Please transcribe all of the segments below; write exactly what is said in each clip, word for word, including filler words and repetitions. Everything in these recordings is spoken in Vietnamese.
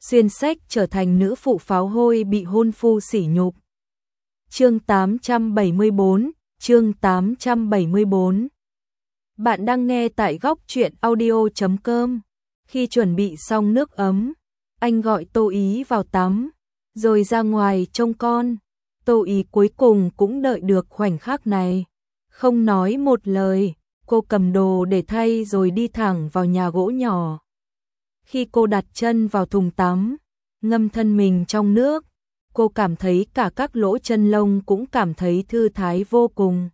xuyên sách trở thành nữ phụ pháo hôi bị hôn phu sỉ nhục. Chương tám trăm bảy mươi tư, chương tám trăm bảy mươi tư. Bạn đang nghe tại góc truyện audio chấm com. Khi chuẩn bị xong nước ấm, anh gọi Tô Ý vào tắm, rồi ra ngoài trông con. Tô Ý cuối cùng cũng đợi được khoảnh khắc này. Không nói một lời, cô cầm đồ để thay rồi đi thẳng vào nhà gỗ nhỏ. Khi cô đặt chân vào thùng tắm, ngâm thân mình trong nước, cô cảm thấy cả các lỗ chân lông cũng cảm thấy thư thái vô cùng.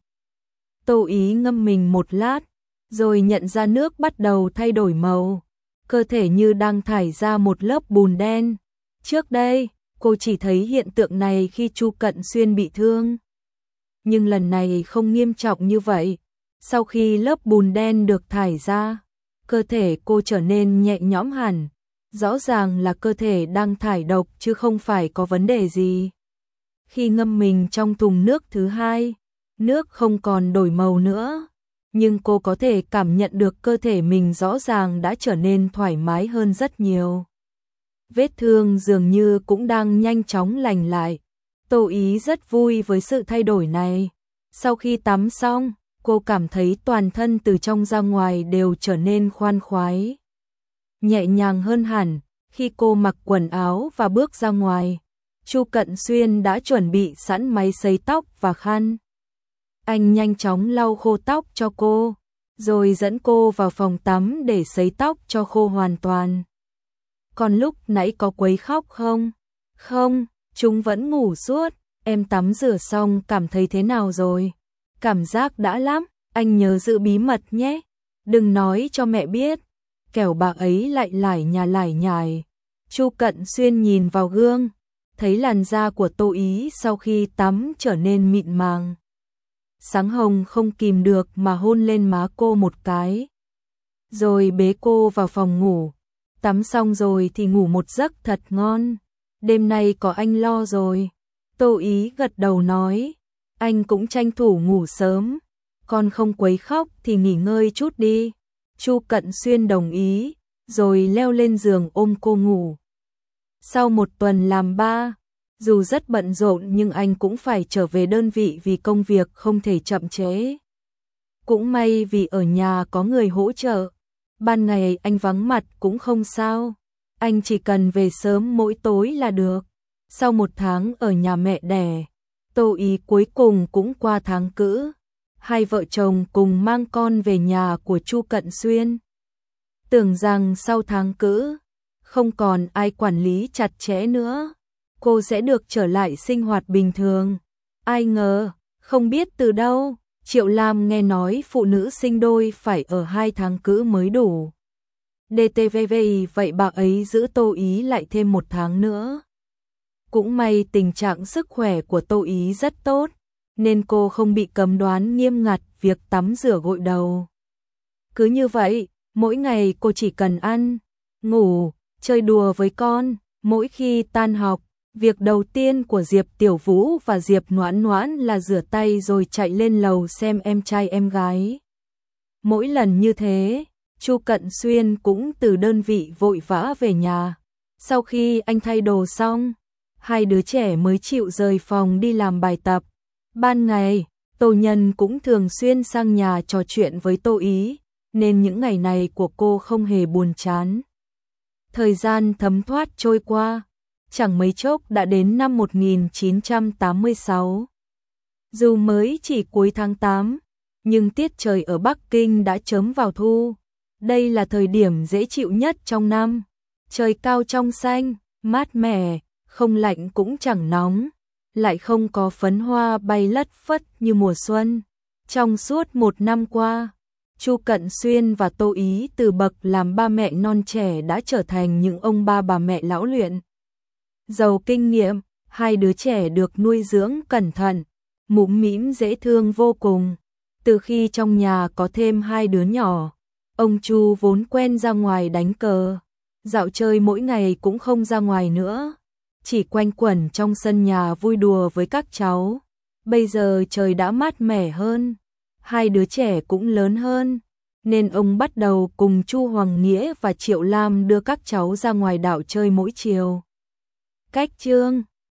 Tô Ý ngâm mình một lát, rồi nhận ra nước bắt đầu thay đổi màu, cơ thể như đang thải ra một lớp bùn đen. Trước đây, cô chỉ thấy hiện tượng này khi Chu Cận Xuyên bị thương. Nhưng lần này không nghiêm trọng như vậy. Sau khi lớp bùn đen được thải ra, cơ thể cô trở nên nhẹ nhõm hẳn. Rõ ràng là cơ thể đang thải độc chứ không phải có vấn đề gì. Khi ngâm mình trong thùng nước thứ hai, nước không còn đổi màu nữa, nhưng cô có thể cảm nhận được cơ thể mình rõ ràng đã trở nên thoải mái hơn rất nhiều. Vết thương dường như cũng đang nhanh chóng lành lại. Tô Ý rất vui với sự thay đổi này. Sau khi tắm xong, cô cảm thấy toàn thân từ trong ra ngoài đều trở nên khoan khoái, nhẹ nhàng hơn hẳn. Khi cô mặc quần áo và bước ra ngoài, Chu Cận Xuyên đã chuẩn bị sẵn máy sấy tóc và khăn. Anh nhanh chóng lau khô tóc cho cô, rồi dẫn cô vào phòng tắm để sấy tóc cho khô hoàn toàn. Còn lúc nãy có quấy khóc không? Không, chúng vẫn ngủ suốt. Em tắm rửa xong cảm thấy thế nào rồi? Cảm giác đã lắm, anh nhớ giữ bí mật nhé. Đừng nói cho mẹ biết, kẻo bà ấy lại lải nhà lải nhải. Chu Cận Xuyên nhìn vào gương, thấy làn da của Tô Ý sau khi tắm trở nên mịn màng. Sáng hồng không kìm được mà hôn lên má cô một cái, rồi bế cô vào phòng ngủ. Tắm xong rồi thì ngủ một giấc thật ngon. Đêm nay có anh lo rồi. Tô Ý gật đầu nói, anh cũng tranh thủ ngủ sớm, con không quấy khóc thì nghỉ ngơi chút đi. Chu Cận Xuyên đồng ý, rồi leo lên giường ôm cô ngủ. Sau một tuần làm ba, dù rất bận rộn nhưng anh cũng phải trở về đơn vị vì công việc không thể chậm trễ. Cũng may vì ở nhà có người hỗ trợ, ban ngày anh vắng mặt cũng không sao, anh chỉ cần về sớm mỗi tối là được. Sau một tháng ở nhà mẹ đẻ, Tô Ý cuối cùng cũng qua tháng cữ. Hai vợ chồng cùng mang con về nhà của Chu Cận Xuyên. Tưởng rằng sau tháng cữ, không còn ai quản lý chặt chẽ nữa, cô sẽ được trở lại sinh hoạt bình thường. Ai ngờ, không biết từ đâu, Triệu Lam nghe nói phụ nữ sinh đôi phải ở hai tháng cữ mới đủ. đê tê vê vê vậy bà ấy giữ Tô Ý lại thêm một tháng nữa. Cũng may tình trạng sức khỏe của Tô Ý rất tốt, nên cô không bị cấm đoán nghiêm ngặt việc tắm rửa gội đầu. Cứ như vậy, mỗi ngày cô chỉ cần ăn, ngủ, chơi đùa với con. Mỗi khi tan học, việc đầu tiên của Diệp Tiểu Vũ và Diệp Noãn Noãn là rửa tay rồi chạy lên lầu xem em trai em gái. Mỗi lần như thế, Chu Cận Xuyên cũng từ đơn vị vội vã về nhà. Sau khi anh thay đồ xong, hai đứa trẻ mới chịu rời phòng đi làm bài tập. Ban ngày, Tô Nhân cũng thường xuyên sang nhà trò chuyện với Tô Ý, nên những ngày này của cô không hề buồn chán. Thời gian thấm thoát trôi qua, chẳng mấy chốc đã đến năm một nghìn chín trăm tám mươi sáu. Dù mới chỉ cuối tháng tám, nhưng tiết trời ở Bắc Kinh đã chớm vào thu. Đây là thời điểm dễ chịu nhất trong năm. Trời cao trong xanh, mát mẻ, không lạnh cũng chẳng nóng, lại không có phấn hoa bay lất phất như mùa xuân. Trong suốt một năm qua, Chu Cận Xuyên và Tô Ý từ bậc làm ba mẹ non trẻ đã trở thành những ông ba bà mẹ lão luyện. Giàu kinh nghiệm, hai đứa trẻ được nuôi dưỡng cẩn thận, mũm mĩm dễ thương vô cùng. Từ khi trong nhà có thêm hai đứa nhỏ, ông Chu vốn quen ra ngoài đánh cờ, dạo chơi mỗi ngày cũng không ra ngoài nữa, chỉ quanh quẩn trong sân nhà vui đùa với các cháu. Bây giờ trời đã mát mẻ hơn, hai đứa trẻ cũng lớn hơn, nên ông bắt đầu cùng Chu Hoàng Nghĩa và Triệu Lam đưa các cháu ra ngoài đảo chơi mỗi chiều. Cách chương